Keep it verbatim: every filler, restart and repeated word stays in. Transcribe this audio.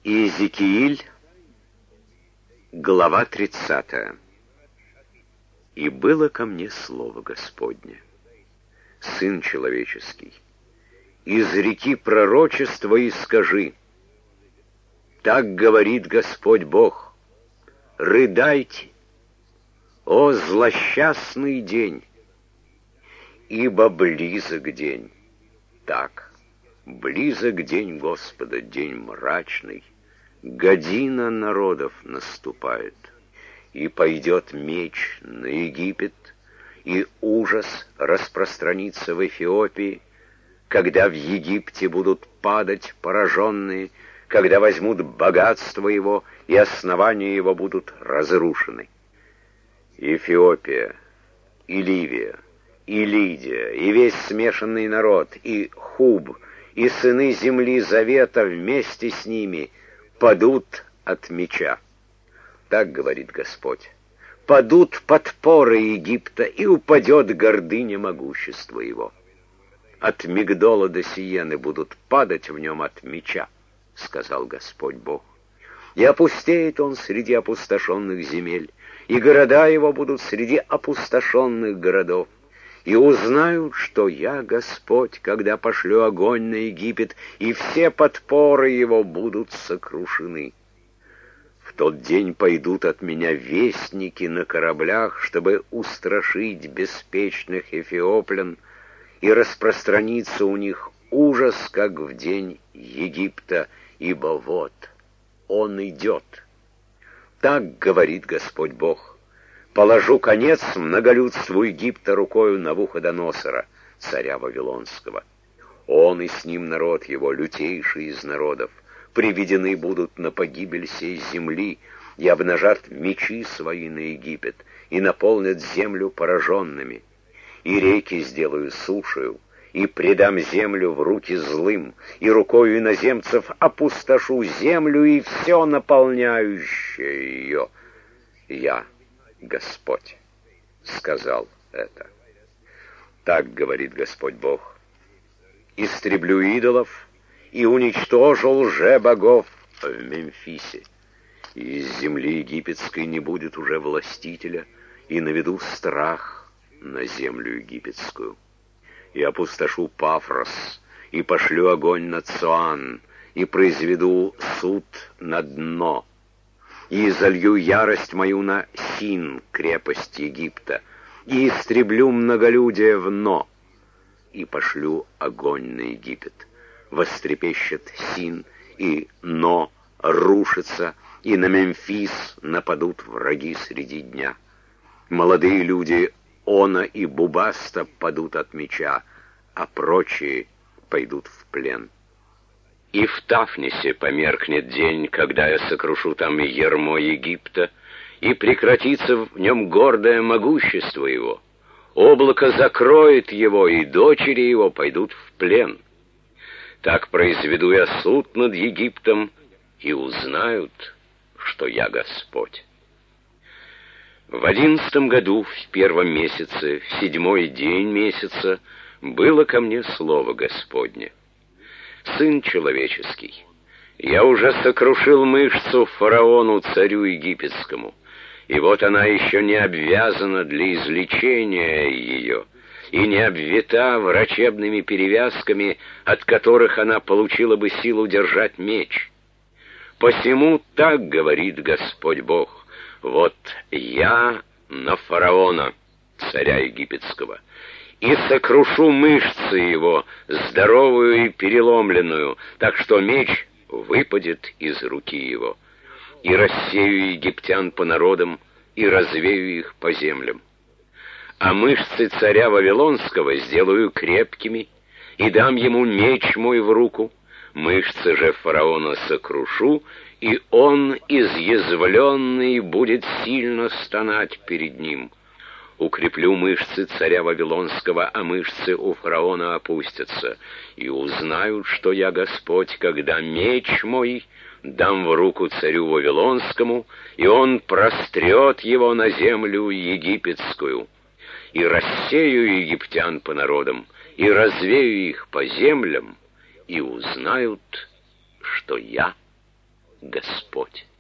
Иезекииль, глава тридцатая. «И было ко мне слово Господне, Сын человеческий, изреки пророчество и скажи, так говорит Господь Бог, рыдайте, о злосчастный день, ибо близок день, так, близок день Господа, день мрачный, година народов наступает, и пойдет меч на Египет, и ужас распространится в Эфиопии, когда в Египте будут падать пораженные, когда возьмут богатство его, и основания его будут разрушены. Эфиопия, и Ливия, и Лидия, и весь смешанный народ, и Хуб, и сыны земли завета вместе с ними падут от меча. Так говорит Господь. Падут подпоры Египта, и упадет гордыня могущества его. От Мигдола до Сиены будут падать в нем от меча, сказал Господь Бог. И опустеет он среди опустошенных земель, и города его будут среди опустошенных городов. И узнают, что я Господь, когда пошлю огонь на Египет, и все подпоры его будут сокрушены. В тот день пойдут от меня вестники на кораблях, чтобы устрашить беспечных эфиоплян, и распространится у них ужас, как в день Египта, ибо вот он идет. Так говорит Господь Бог. Положу конец многолюдству Египта рукою Навуходоносора, царя Вавилонского. Он и с ним народ его, лютейший из народов, приведены будут на погибель сей земли, и обнажат мечи свои на Египет, и наполнят землю пораженными. И реки сделаю сушею, и предам землю в руки злым, и рукою иноземцев опустошу землю и все наполняющее ее. Я, Господь, сказал это. Так говорит Господь Бог. Истреблю идолов и уничтожу лже-богов в Мемфисе. И из земли египетской не будет уже властителя, и наведу страх на землю египетскую. И опустошу Пафрос, и пошлю огонь на Цоан, и произведу суд на дно, и залью ярость мою на Син, крепость Египта, и истреблю многолюдие в Но, и пошлю огонь на Египет. Вострепещет Син, и Но рушится, и на Мемфис нападут враги среди дня. Молодые люди Она и Бубаста падут от меча, а прочие пойдут в плен. И в Тафнесе померкнет день, когда я сокрушу там ярмо Египта, и прекратится в нем гордое могущество его. Облако закроет его, и дочери его пойдут в плен. Так произведу я суд над Египтом, и узнают, что я Господь. В одиннадцатом году, в первом месяце, в седьмой день месяца, было ко мне слово Господне. Сын человеческий, я уже сокрушил мышцу фараону, царю египетскому, и вот она еще не обвязана для излечения ее, и не обвита врачебными перевязками, от которых она получила бы силу держать меч. Посему так говорит Господь Бог: вот я на фараона, царя египетского, и сокрушу мышцы его, здоровую и переломленную, так что меч выпадет из руки его, и рассею египтян по народам, и развею их по землям. А мышцы царя Вавилонского сделаю крепкими, и дам ему меч мой в руку, мышцы же фараона сокрушу, и он, изъязвленный, будет сильно стонать перед ним. Укреплю мышцы царя Вавилонского, а мышцы у фараона опустятся, и узнают, что я Господь, когда меч мой дам в руку царю Вавилонскому, и он прострет его на землю египетскую, и рассею египтян по народам, и развею их по землям, и узнают, что я Господь.